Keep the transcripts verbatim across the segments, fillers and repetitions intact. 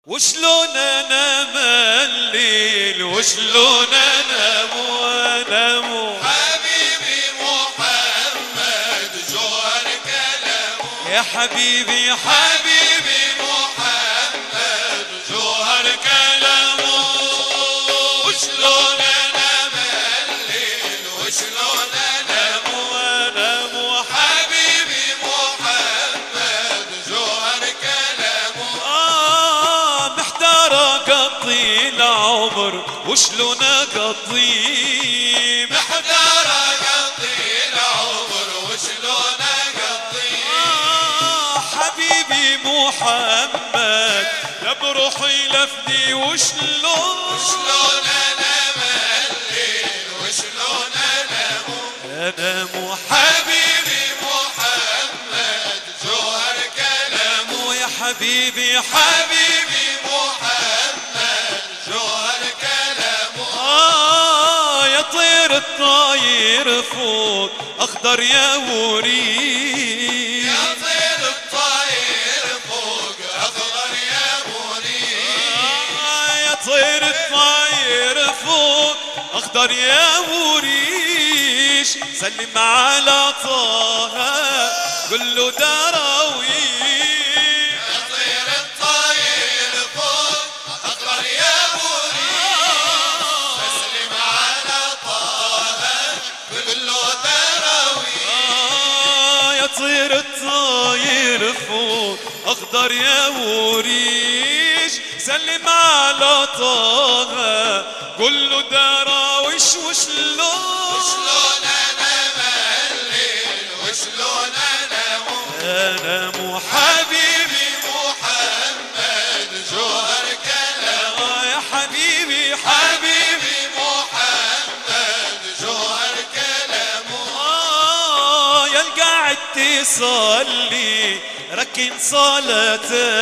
وشلون انام الليل وشلون انام وانام حبيبي محمد جوهر كلامه يا حبيبي حبيبي محمد جوهر كلامه وشلون انام الليل وشلون انام وانام حبيبي محمد جوهر كلامه آه محتار اقضي العمر وشلون اقضي محتار اقضي العمر وشلون اقضي آه حبيبي محمد يا بروحي لفدي وشلون وشلون انام الليل وشلون انام انام حبيبي محمد جوهر كلامه يا حبيبي حبيبي محمد جوهر كلامه آه يا طير الطاير فوق أخضر يا وريد يا طير الطاير فوق اخضر يا مريد آه يا طير الطاير فوق أخضر يا وريش سلم على طه قل له دراويش يا طير الطاير فوق اخضر يا مريد تسلم على طه كل دراوي آه يا طير الطاير فوق أخضر يا وريش سلم على طه قل له دراويش وشلون وشلون انام الليل وشلون انام انام حبيبي محمد جوهر كلامه آه يا حبيبي حبيبي محمد جوهر كلامه آه يا القاعد تصلي ركن صلاته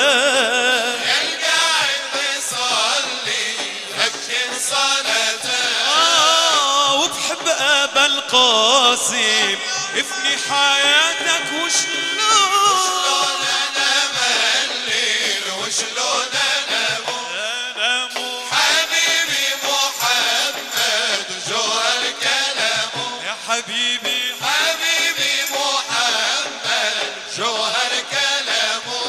القاعد يصلي ركن صلاته آه وبحب أبا القاسم افني حياتك وشلون وشلون انام الليل وشلون انام انام حبيبي محمد جوهر كلامه يا حبيبي حبيبي محمد جوهر كلامه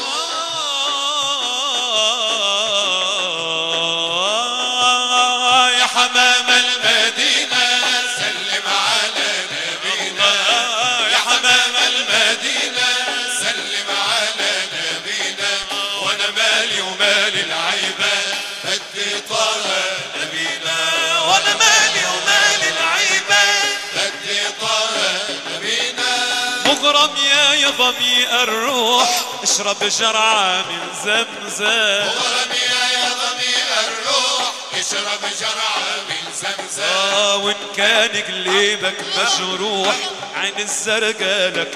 آه يا حمام المدينة سلم على نبينا يا حمام المدينة سلم على نبينا وانا مالي ومال العيبة بدي طه نبينا وانا مالي ومال العيبة بدي طه نبينا مغرم يا يضمي الروح اشرب جرعة من زمزم مغرم يا ضمي الروح اشرب جرعة من زمزم آه وإن كان قلبك مجروح عين الزرقاء لك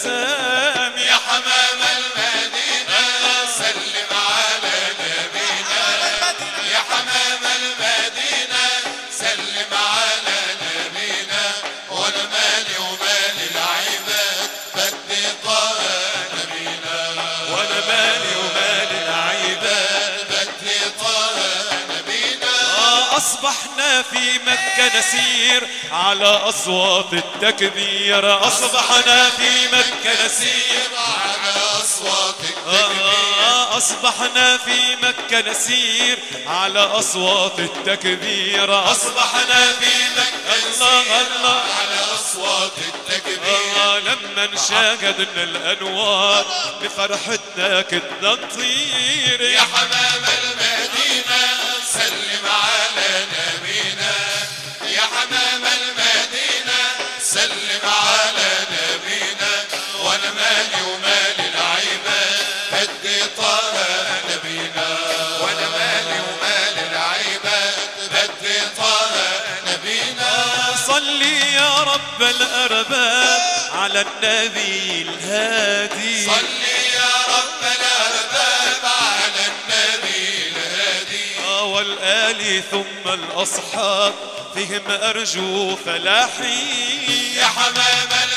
بلسام يا حمام المدينة سلم على نبينا يا حمام المدينة سلم على نبينا وانا مالي ومال العباد بدي طه نبينا وانا مالي ومال العيبة بدي طه نبينا آه أصبحنا في مكة نسير على أصوات التكبير أصبحنا في مكة نسير على أصوات التكبير آه أصبحنا في مكة نسير على أصوات التكبير أصبحنا في مكة الله الله على أصوات التكبير آه لما انشاهدنا الأنوار بفرحتنا كنا نطير يا حمام المدينة سلم على نبينا يا حمام المدينة سلم على نبينا وانا مالي ومال العباد بدي طه نبينا وانا مالي ومال العباد بدي طه نبينا صلي يا رب الأرباب على النبي الهادي صلي يا رب الأرباب على النبي الهادي آه والآل ثم الأصحاب فيهم أرجو فلاحي يا حمام